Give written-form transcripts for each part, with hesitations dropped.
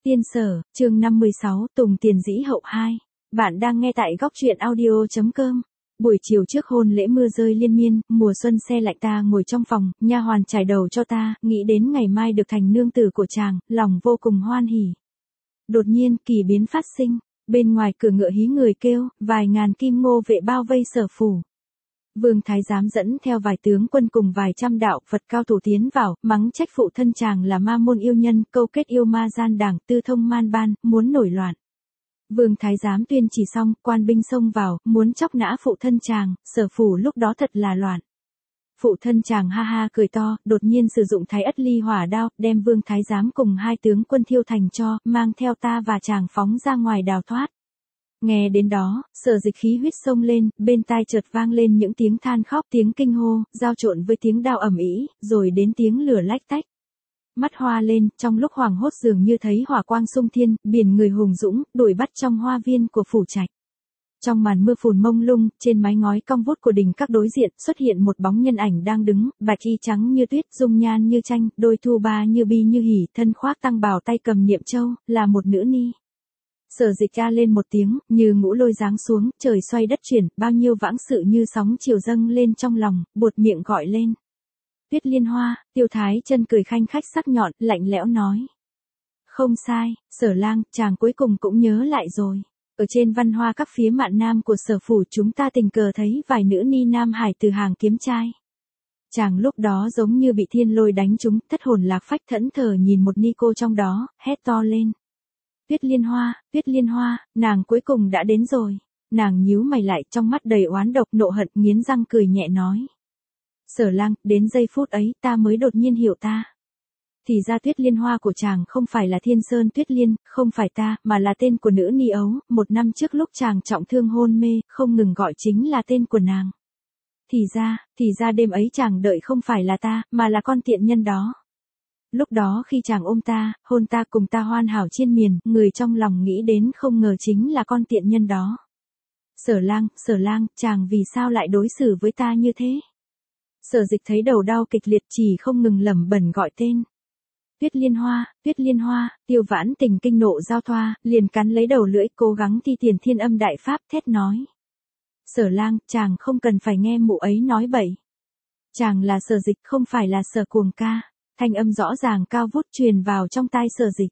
Tiên Sở, chương 56, Tùng Tiền Dĩ Hậu 2. Bạn đang nghe tại góc truyện audio.com. Buổi chiều trước hôn lễ mưa rơi liên miên, mùa xuân se lạnh, ta ngồi trong phòng, nha hoàn trải đầu cho ta, nghĩ đến ngày mai được thành nương tử của chàng, lòng vô cùng hoan hỉ. Đột nhiên, kỳ biến phát sinh, bên ngoài cửa ngựa hí người kêu, vài ngàn kim ngô vệ bao vây Sở phủ. Vương thái giám dẫn theo vài tướng quân cùng vài trăm đạo Phật cao thủ tiến vào, mắng trách phụ thân chàng là ma môn yêu nhân, câu kết yêu ma gian đảng, tư thông man ban, muốn nổi loạn. Vương thái giám tuyên chỉ xong, quan binh xông vào, muốn chóc nã phụ thân chàng, Sở phủ lúc đó thật là loạn. Phụ thân chàng ha ha cười to, đột nhiên sử dụng Thái Ất Ly hỏa đao, đem Vương thái giám cùng hai tướng quân thiêu thành tro, mang theo ta và chàng phóng ra ngoài đào thoát. Nghe đến đó, Sở Dịch khí huyết sông lên, bên tai chợt vang lên những tiếng than khóc, tiếng kinh hô, giao trộn với tiếng đao ầm ĩ, rồi đến tiếng lửa lách tách. Mắt hoa lên, trong lúc hoảng hốt dường như thấy hỏa quang xung thiên, biển người hùng dũng, đuổi bắt trong hoa viên của phủ trạch. Trong màn mưa phùn mông lung, trên mái ngói cong vút của đình các đối diện, xuất hiện một bóng nhân ảnh đang đứng, bạch y trắng như tuyết, dung nhan như tranh, đôi thu ba như bi như hỉ, thân khoác tăng bào tay cầm niệm châu, là một nữ ni. Sở Dịch ca lên một tiếng, như ngũ lôi giáng xuống, trời xoay đất chuyển, bao nhiêu vãng sự như sóng chiều dâng lên trong lòng, buột miệng gọi lên. Tuyết Liên Hoa, Tiêu Thái Chân cười khanh khách sắc nhọn, lạnh lẽo nói. Không sai, Sở lang, chàng cuối cùng cũng nhớ lại rồi. Ở trên văn hoa các phía mạn nam của Sở phủ chúng ta tình cờ thấy vài nữ ni Nam Hải từ hàng kiếm trai. Chàng lúc đó giống như bị thiên lôi đánh trúng, thất hồn lạc phách thẫn thờ nhìn một ni cô trong đó, hét to lên. Tuyết Liên Hoa, nàng cuối cùng đã đến rồi. Nàng nhíu mày lại, trong mắt đầy oán độc nộ hận, nghiến răng cười nhẹ nói. Sở lang, đến giây phút ấy ta mới đột nhiên hiểu ta. Thì ra Tuyết Liên Hoa của chàng không phải là Thiên Sơn Tuyết Liên, không phải ta, mà là tên của nữ ni ấu, 1 năm trước lúc chàng trọng thương hôn mê, không ngừng gọi chính là tên của nàng. Thì ra đêm ấy chàng đợi không phải là ta, mà là con tiện nhân đó. Lúc đó khi chàng ôm ta, hôn ta cùng ta hoàn hảo chiên miền, người trong lòng nghĩ đến không ngờ chính là con tiện nhân đó. Sở lang, chàng vì sao lại đối xử với ta như thế? Sở Dịch thấy đầu đau kịch liệt chỉ không ngừng lẩm bẩm gọi tên. Tuyết Liên Hoa, Tiêu Vãn Tình kinh nộ giao thoa, liền cắn lấy đầu lưỡi cố gắng thi tiền thiên âm đại pháp thét nói. Sở lang, chàng không cần phải nghe mụ ấy nói bậy. Chàng là Sở Dịch không phải là Sở Cuồng ca. Thanh âm rõ ràng cao vút truyền vào trong tai Sở Dịch.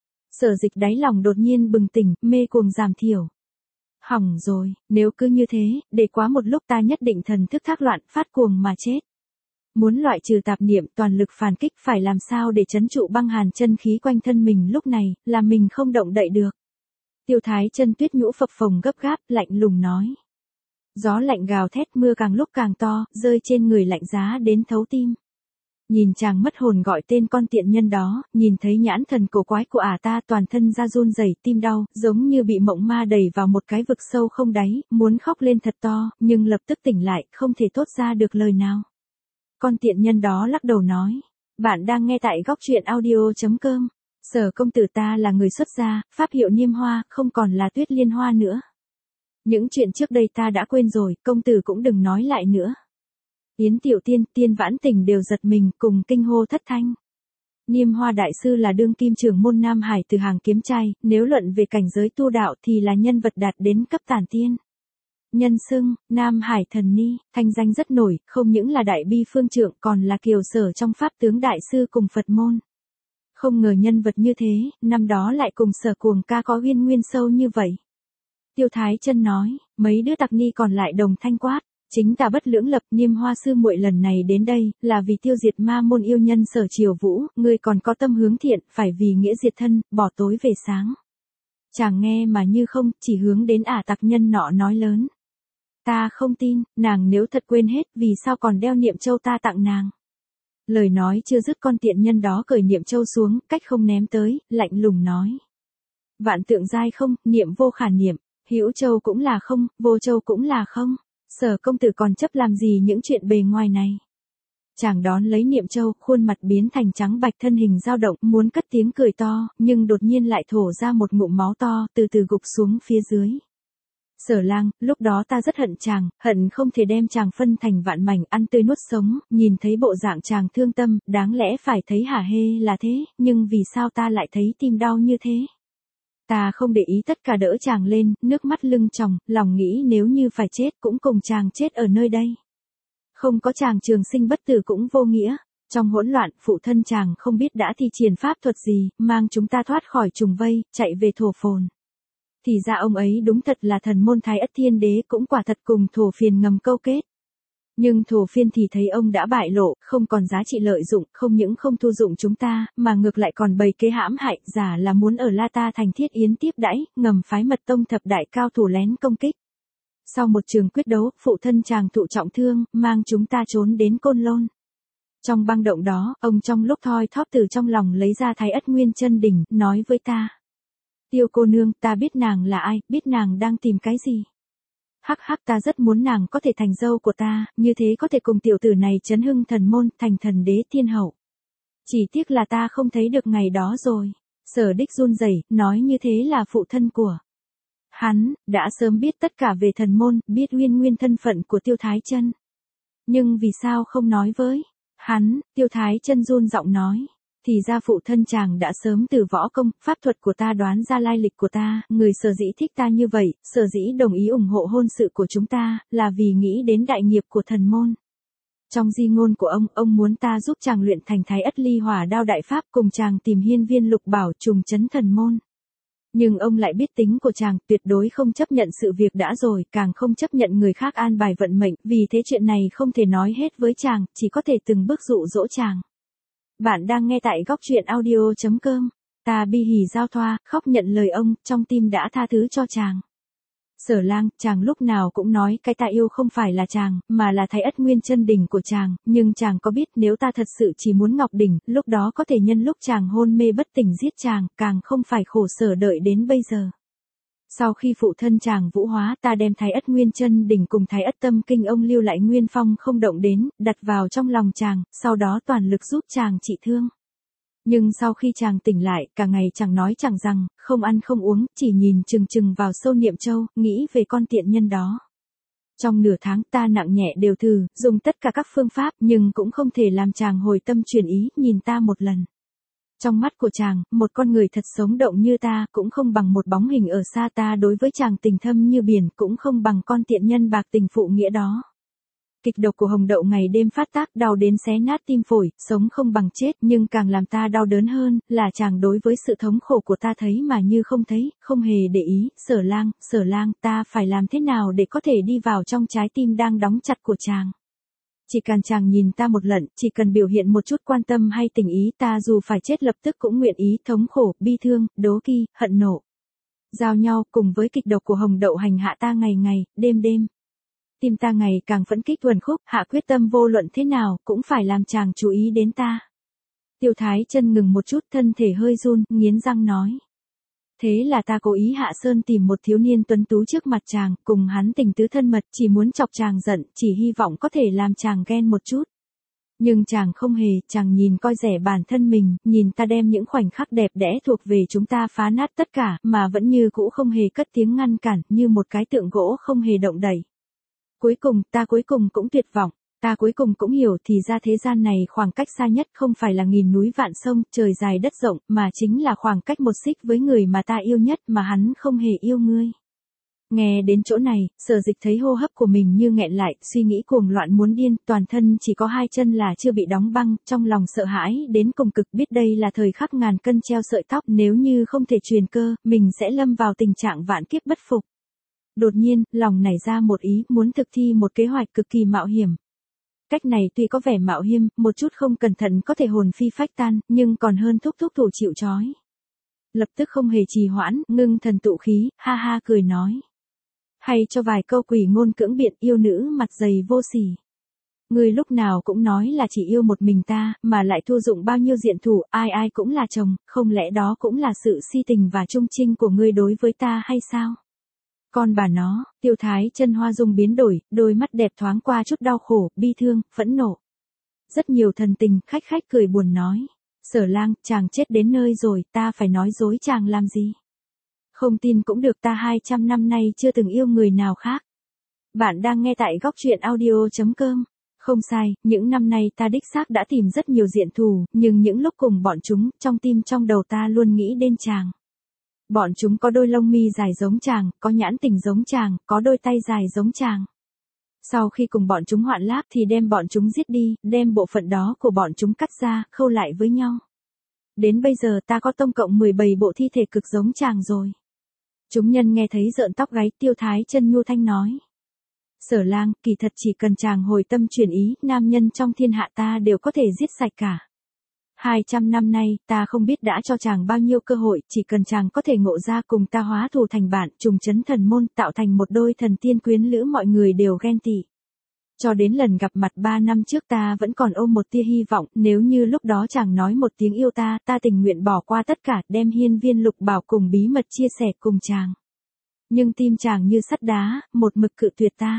Sở Dịch đáy lòng đột nhiên bừng tỉnh, mê cuồng giảm thiểu. Hỏng rồi, nếu cứ như thế, để quá một lúc ta nhất định thần thức thác loạn, phát cuồng mà chết. Muốn loại trừ tạp niệm, toàn lực phản kích, phải làm sao để trấn trụ băng hàn chân khí quanh thân mình lúc này, là mình không động đậy được. Tiêu Thái Chân tuyết nhũ phập phồng gấp gáp, lạnh lùng nói. Gió lạnh gào thét, mưa càng lúc càng to, rơi trên người lạnh giá đến thấu tim. Nhìn chàng mất hồn gọi tên con tiện nhân đó, nhìn thấy nhãn thần cổ quái của ta toàn thân ra run rẩy, tim đau, giống như bị mộng ma đẩy vào một cái vực sâu không đáy, muốn khóc lên thật to, nhưng lập tức tỉnh lại, không thể thốt ra được lời nào. Con tiện nhân đó lắc đầu nói, bạn đang nghe tại góc truyện audio.com, Sở công tử ta là người xuất gia, pháp hiệu Niêm Hoa, không còn là Tuyết Liên Hoa nữa. Những chuyện trước đây ta đã quên rồi, công tử cũng đừng nói lại nữa. Yến Tiểu Tiên, Tiên Vãn Tình đều giật mình, cùng kinh hô thất thanh. Niêm Hoa đại sư là đương kim trưởng môn Nam Hải từ hàng kiếm trai, nếu luận về cảnh giới tu đạo thì là nhân vật đạt đến cấp tản tiên. Nhân xưng, Nam Hải thần ni, thanh danh rất nổi, không những là đại bi phương trượng còn là kiều sở trong pháp tướng đại sư cùng Phật môn. Không ngờ nhân vật như thế, năm đó lại cùng Sở Cuồng ca có uyên nguyên sâu như vậy. Tiêu Thái Chân nói, mấy đứa tặc ni còn lại đồng thanh quát. Chính ta bất lưỡng lập, Niêm Hoa sư muội lần này đến đây, là vì tiêu diệt ma môn yêu nhân Sở Triều Vũ, ngươi còn có tâm hướng thiện, phải vì nghĩa diệt thân, bỏ tối về sáng. Chàng nghe mà như không, chỉ hướng đến tặc nhân nọ nói lớn. Ta không tin, nàng nếu thật quên hết, vì sao còn đeo niệm châu ta tặng nàng. Lời nói chưa dứt con tiện nhân đó cởi niệm châu xuống, cách không ném tới, lạnh lùng nói. Vạn tượng giai không, niệm vô khả niệm, hữu châu cũng là không, vô châu cũng là không. Sở công tử còn chấp làm gì những chuyện bề ngoài này. Chàng đón lấy niệm châu, khuôn mặt biến thành trắng bạch, thân hình dao động, muốn cất tiếng cười to, nhưng đột nhiên lại thổ ra một ngụm máu to, từ từ gục xuống phía dưới. Sở Lang, lúc đó ta rất hận chàng, hận không thể đem chàng phân thành vạn mảnh ăn tươi nuốt sống, nhìn thấy bộ dạng chàng thương tâm, đáng lẽ phải thấy hả hê là thế, nhưng vì sao ta lại thấy tim đau như thế? Ta không để ý tất cả đỡ chàng lên, nước mắt lưng tròng, lòng nghĩ nếu như phải chết cũng cùng chàng chết ở nơi đây. Không có chàng trường sinh bất tử cũng vô nghĩa. Trong hỗn loạn, phụ thân chàng không biết đã thi triển pháp thuật gì, mang chúng ta thoát khỏi trùng vây, chạy về Thổ Phồn. Thì ra ông ấy đúng thật là thần môn Thái Ất Thiên Đế, cũng quả thật cùng Thổ Phiền ngầm câu kết. Nhưng Thổ Phiên thì thấy ông đã bại lộ, không còn giá trị lợi dụng, không những không thu dụng chúng ta, mà ngược lại còn bày kế hãm hại, giả là muốn ở La Ta thành Thiết Yến tiếp đãi, ngầm phái mật tông thập đại cao thủ lén công kích. Sau một trường quyết đấu, phụ thân chàng thụ trọng thương, mang chúng ta trốn đến Côn Lôn. Trong băng động đó, ông trong lúc thoi thóp từ trong lòng lấy ra Thái Ất Nguyên Chân Đỉnh, nói với ta. Tiêu cô nương, ta biết nàng là ai, biết nàng đang tìm cái gì. Hắc hắc, ta rất muốn nàng có thể thành dâu của ta, như thế có thể cùng tiểu tử này chấn hưng thần môn, thành thần đế thiên hậu. Chỉ tiếc là ta không thấy được ngày đó rồi. Sở Đích run rẩy, nói như thế là phụ thân của hắn, đã sớm biết tất cả về thần môn, biết nguyên thân phận của Tiêu Thái Chân. Nhưng vì sao không nói với hắn? Tiêu Thái Chân run giọng nói. Thì ra phụ thân chàng đã sớm từ võ công, pháp thuật của ta đoán ra lai lịch của ta, người sở dĩ thích ta như vậy, sở dĩ đồng ý ủng hộ hôn sự của chúng ta, là vì nghĩ đến đại nghiệp của thần môn. Trong di ngôn của ông muốn ta giúp chàng luyện thành Thái Ất Ly Hỏa Đao đại pháp, cùng chàng tìm hiên viên lục bảo trùng trấn thần môn. Nhưng ông lại biết tính của chàng, tuyệt đối không chấp nhận sự việc đã rồi, càng không chấp nhận người khác an bài vận mệnh, vì thế chuyện này không thể nói hết với chàng, chỉ có thể từng bước dụ dỗ chàng. Bạn đang nghe tại góc truyện audio.com. Ta bi hỉ giao thoa, khóc nhận lời ông, trong tim đã tha thứ cho chàng. Sở Lang, chàng lúc nào cũng nói cái ta yêu không phải là chàng, mà là Thái Ất Nguyên Chân Đỉnh của chàng, nhưng chàng có biết nếu ta thật sự chỉ muốn Ngọc Đỉnh, lúc đó có thể nhân lúc chàng hôn mê bất tỉnh giết chàng, càng không phải khổ sở đợi đến bây giờ. Sau khi phụ thân chàng vũ hóa, ta đem Thái Ất Nguyên Chân Đỉnh cùng Thái Ất Tâm Kinh ông lưu lại nguyên phong không động đến, đặt vào trong lòng chàng, sau đó toàn lực giúp chàng trị thương. Nhưng sau khi chàng tỉnh lại, cả ngày chẳng nói chẳng rằng, không ăn không uống, chỉ nhìn chừng chừng vào sâu niệm châu, nghĩ về con tiện nhân đó. Trong nửa tháng ta nặng nhẹ đều thử, dùng tất cả các phương pháp, nhưng cũng không thể làm chàng hồi tâm chuyển ý, nhìn ta một lần. Trong mắt của chàng, một con người thật sống động như ta, cũng không bằng một bóng hình ở xa ta đối với chàng tình thâm như biển, cũng không bằng con tiện nhân bạc tình phụ nghĩa đó. Kịch độc của hồng đậu ngày đêm phát tác, đau đến xé nát tim phổi, sống không bằng chết, nhưng càng làm ta đau đớn hơn, là chàng đối với sự thống khổ của ta thấy mà như không thấy, không hề để ý. Sở Lang, ta phải làm thế nào để có thể đi vào trong trái tim đang đóng chặt của chàng? Chỉ cần chàng nhìn ta một lần, chỉ cần biểu hiện một chút quan tâm hay tình ý, ta dù phải chết lập tức cũng nguyện ý. Thống khổ, bi thương, đố kỵ, hận nộ giao nhau, cùng với kịch độc của hồng đậu hành hạ ta ngày ngày, đêm đêm. Tim ta ngày càng phẫn kích thuần khúc, hạ quyết tâm vô luận thế nào, cũng phải làm chàng chú ý đến ta. Tiêu Thái Chân ngừng một chút, thân thể hơi run, nghiến răng nói. Thế là ta cố ý hạ sơn tìm một thiếu niên tuấn tú trước mặt chàng, cùng hắn tình tứ thân mật, chỉ muốn chọc chàng giận, chỉ hy vọng có thể làm chàng ghen một chút. Nhưng chàng không hề, chàng nhìn coi rẻ bản thân mình, nhìn ta đem những khoảnh khắc đẹp đẽ thuộc về chúng ta phá nát tất cả, mà vẫn như cũ không hề cất tiếng ngăn cản, như một cái tượng gỗ không hề động đậy. Ta cuối cùng cũng tuyệt vọng, ta cuối cùng cũng hiểu thì ra thế gian này khoảng cách xa nhất không phải là nghìn núi vạn sông, trời dài đất rộng, mà chính là khoảng cách một xích với người mà ta yêu nhất mà hắn không hề yêu ngươi. Nghe đến chỗ này, Sở Dịch thấy hô hấp của mình như nghẹn lại, suy nghĩ cuồng loạn muốn điên, toàn thân chỉ có hai chân là chưa bị đóng băng, trong lòng sợ hãi đến cùng cực, biết đây là thời khắc ngàn cân treo sợi tóc, nếu như không thể truyền cơ, mình sẽ lâm vào tình trạng vạn kiếp bất phục. Đột nhiên, lòng nảy ra một ý, muốn thực thi một kế hoạch cực kỳ mạo hiểm. Cách này tuy có vẻ mạo hiểm, một chút không cẩn thận có thể hồn phi phách tan, nhưng còn hơn thúc thủ chịu trói. Lập tức không hề trì hoãn, ngưng thần tụ khí, ha ha cười nói. Hay cho vài câu quỷ ngôn cưỡng biện, yêu nữ mặt dày vô sỉ. Ngươi lúc nào cũng nói là chỉ yêu một mình ta, mà lại thu dụng bao nhiêu diện thủ, ai ai cũng là chồng, không lẽ đó cũng là sự si tình và trung trinh của ngươi đối với ta hay sao? Con bà nó, Tiêu Thái Chân hoa dung biến đổi, đôi mắt đẹp thoáng qua chút đau khổ, bi thương, phẫn nộ. Rất nhiều thần tình, khách cười buồn nói. Sở Lang, chàng chết đến nơi rồi, ta phải nói dối chàng làm gì? Không tin cũng được, ta 200 năm nay chưa từng yêu người nào khác. Bạn đang nghe tại góc truyện audio.com. Không sai, những năm nay ta đích xác đã tìm rất nhiều diện thù, nhưng những lúc cùng bọn chúng, trong tim trong đầu ta luôn nghĩ đến chàng. Bọn chúng có đôi lông mi dài giống chàng, có nhãn tình giống chàng, có đôi tay dài giống chàng. Sau khi cùng bọn chúng hoạn láp thì đem bọn chúng giết đi, đem bộ phận đó của bọn chúng cắt ra, khâu lại với nhau. Đến bây giờ ta có tổng cộng 17 bộ thi thể cực giống chàng rồi. Chúng nhân nghe thấy rợn tóc gáy, Tiêu Thái Chân nhu thanh nói. Sở Lang, kỳ thật chỉ cần chàng hồi tâm chuyển ý, nam nhân trong thiên hạ ta đều có thể giết sạch cả. 200 năm nay, ta không biết đã cho chàng bao nhiêu cơ hội, chỉ cần chàng có thể ngộ ra cùng ta hóa thù thành bạn, trùng chấn thần môn, tạo thành một đôi thần tiên quyến lữ, mọi người đều ghen tị. Cho đến lần gặp mặt 3 năm trước ta vẫn còn ôm một tia hy vọng, nếu như lúc đó chàng nói một tiếng yêu ta, ta tình nguyện bỏ qua tất cả, đem hiên viên lục bảo cùng bí mật chia sẻ cùng chàng. Nhưng tim chàng như sắt đá, một mực cự tuyệt ta.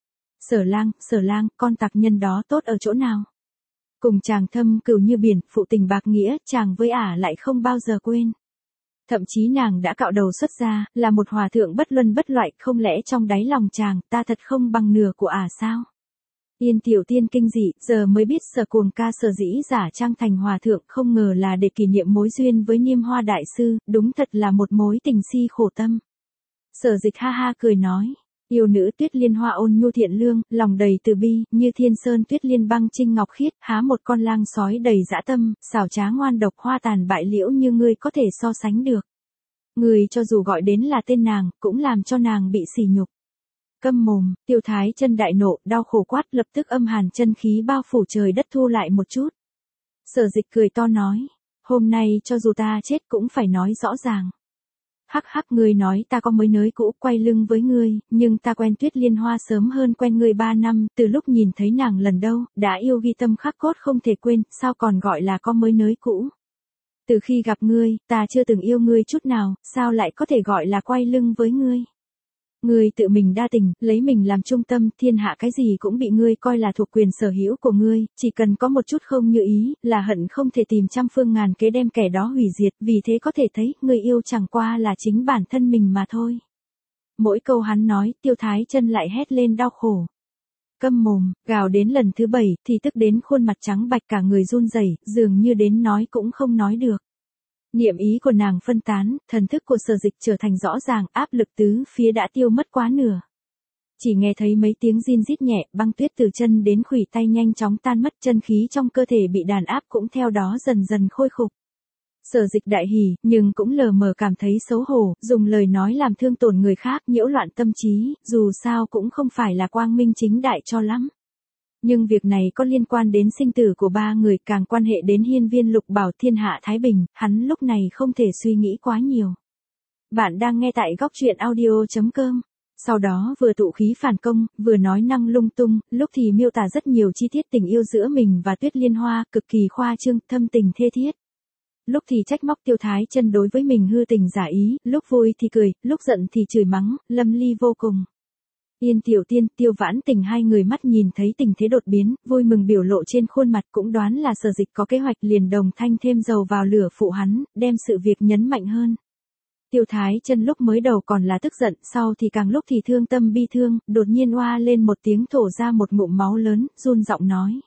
Sở Lang, con tặc nhân đó tốt ở chỗ nào? Cùng chàng thâm cừu như biển, phụ tình bạc nghĩa, chàng với ả lại không bao giờ quên. Thậm chí nàng đã cạo đầu xuất gia, là một hòa thượng bất luân bất loại, không lẽ trong đáy lòng chàng, ta thật không bằng nửa của ả sao? Yên Tiểu Tiên kinh dị, giờ mới biết Sở Cuồng ca sở dĩ giả trang thành hòa thượng, không ngờ là để kỷ niệm mối duyên với Niêm Hoa đại sư, đúng thật là một mối tình si khổ tâm. Sở Dịch ha ha cười nói. Yêu nữ Tuyết Liên Hoa ôn nhu thiện lương, lòng đầy từ bi, như thiên sơn tuyết liên băng trinh ngọc khiết, há một con lang sói đầy dã tâm, xảo trá ngoan độc, hoa tàn bại liễu như ngươi có thể so sánh được. Người cho dù gọi đến là tên nàng, cũng làm cho nàng bị sỉ nhục. Câm mồm, Tiêu Thái Chân đại nộ, đau khổ quát, lập tức âm hàn chân khí bao phủ trời đất thu lại một chút. Sở Dịch cười to nói, hôm nay cho dù ta chết cũng phải nói rõ ràng. Hắc hắc, ngươi nói ta có mới nới cũ, quay lưng với ngươi, nhưng ta quen Tuyết Liên Hoa sớm hơn quen ngươi 3 năm, từ lúc nhìn thấy nàng lần đầu, đã yêu ghi tâm khắc cốt không thể quên, sao còn gọi là có mới nới cũ. Từ khi gặp ngươi, ta chưa từng yêu ngươi chút nào, sao lại có thể gọi là quay lưng với ngươi. Ngươi tự mình đa tình, lấy mình làm trung tâm, thiên hạ cái gì cũng bị ngươi coi là thuộc quyền sở hữu của ngươi, chỉ cần có một chút không như ý, là hận không thể tìm trăm phương ngàn kế đem kẻ đó hủy diệt, vì thế có thể thấy, ngươi yêu chẳng qua là chính bản thân mình mà thôi. Mỗi câu hắn nói, Tiêu Thái Chân lại hét lên đau khổ. Câm mồm, gào đến lần thứ 7, thì tức đến khuôn mặt trắng bạch, cả người run rẩy, dường như đến nói cũng không nói được. Niệm ý của nàng phân tán, thần thức của Sở Dịch trở thành rõ ràng, áp lực tứ phía đã tiêu mất quá nửa. Chỉ nghe thấy mấy tiếng rin rít nhẹ, băng tuyết từ chân đến khuỷu tay nhanh chóng tan mất, chân khí trong cơ thể bị đàn áp cũng theo đó dần dần khôi phục. Sở Dịch đại hỉ, nhưng cũng lờ mờ cảm thấy xấu hổ, dùng lời nói làm thương tổn người khác, nhiễu loạn tâm trí, dù sao cũng không phải là quang minh chính đại cho lắm. Nhưng việc này có liên quan đến sinh tử của 3 người, càng quan hệ đến hiên viên lục bảo, thiên hạ thái bình, hắn lúc này không thể suy nghĩ quá nhiều. Bạn đang nghe tại góc truyện audio.com. Sau đó vừa tụ khí phản công, vừa nói năng lung tung, lúc thì miêu tả rất nhiều chi tiết tình yêu giữa mình và Tuyết Liên Hoa, cực kỳ khoa trương, thâm tình thê thiết. Lúc thì trách móc Tiêu Thái Chân đối với mình hư tình giả ý, lúc vui thì cười, lúc giận thì chửi mắng, lâm ly vô cùng. Yên Tiểu Tiên, Tiêu Vãn Tình hai người mắt nhìn thấy tình thế đột biến, vui mừng biểu lộ trên khuôn mặt, cũng đoán là Sở Dịch có kế hoạch, liền đồng thanh thêm dầu vào lửa phụ hắn, đem sự việc nhấn mạnh hơn. Tiêu Thái Chân lúc mới đầu còn là tức giận, sau thì càng lúc thì thương tâm bi thương, đột nhiên oa lên một tiếng, thổ ra một ngụm máu lớn, run giọng nói.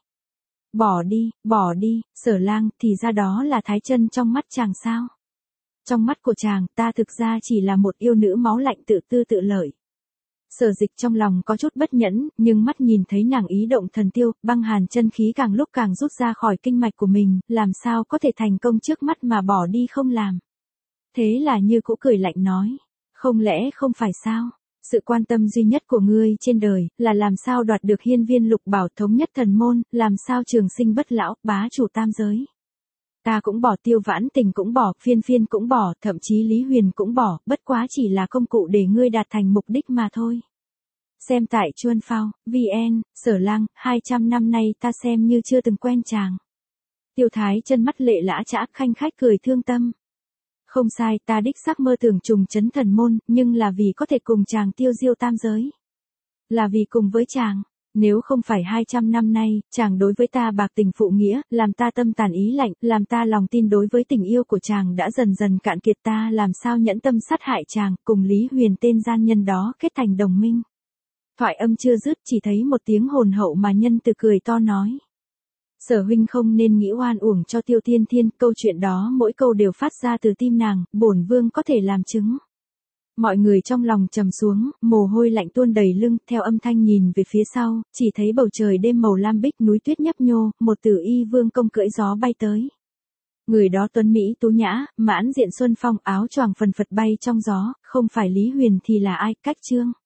Bỏ đi, Sở Lang, thì ra đó là Thái Chân trong mắt chàng sao? Trong mắt của chàng, ta thực ra chỉ là một yêu nữ máu lạnh tự tư tự lợi. Sở Dịch trong lòng có chút bất nhẫn, nhưng mắt nhìn thấy nàng ý động thần tiêu, băng hàn chân khí càng lúc càng rút ra khỏi kinh mạch của mình, làm sao có thể thành công trước mắt mà bỏ đi không làm. Thế là như cũ cười lạnh nói, không lẽ không phải sao? Sự quan tâm duy nhất của ngươi trên đời, là làm sao đoạt được hiên viên lục bảo, thống nhất thần môn, làm sao trường sinh bất lão, bá chủ tam giới. Ta cũng bỏ, Tiêu Vãn Tình cũng bỏ, Phiên Phiên cũng bỏ, thậm chí Lý Huyền cũng bỏ, bất quá chỉ là công cụ để ngươi đạt thành mục đích mà thôi. Xem tại Chuân Phao, VN, Sở Lang, 200 năm nay ta xem như chưa từng quen chàng. Tiêu Thái Chân mắt lệ lã chã, khanh khách cười thương tâm. Không sai, ta đích xác mơ tưởng trùng chấn thần môn, nhưng là vì có thể cùng chàng tiêu diêu tam giới. Là vì cùng với chàng. Nếu không phải 200 năm nay, chàng đối với ta bạc tình phụ nghĩa, làm ta tâm tàn ý lạnh, làm ta lòng tin đối với tình yêu của chàng đã dần dần cạn kiệt, ta làm sao nhẫn tâm sát hại chàng, cùng Lý Huyền tên gian nhân đó kết thành đồng minh. Thoại âm chưa dứt, chỉ thấy một tiếng hồn hậu mà nhân từ cười to nói. Sở huynh không nên nghĩ oan uổng cho Tiêu Tiên Thiên, câu chuyện đó mỗi câu đều phát ra từ tim nàng, bổn vương có thể làm chứng. Mọi người trong lòng trầm xuống, mồ hôi lạnh tuôn đầy lưng, theo âm thanh nhìn về phía sau, chỉ thấy bầu trời đêm màu lam bích, núi tuyết nhấp nhô, một tử y vương công cưỡi gió bay tới. Người đó tuấn mỹ tú nhã, mãn diện xuân phong, áo choàng phần phật bay trong gió, không phải Lý Huyền thì là ai, Cách Trương.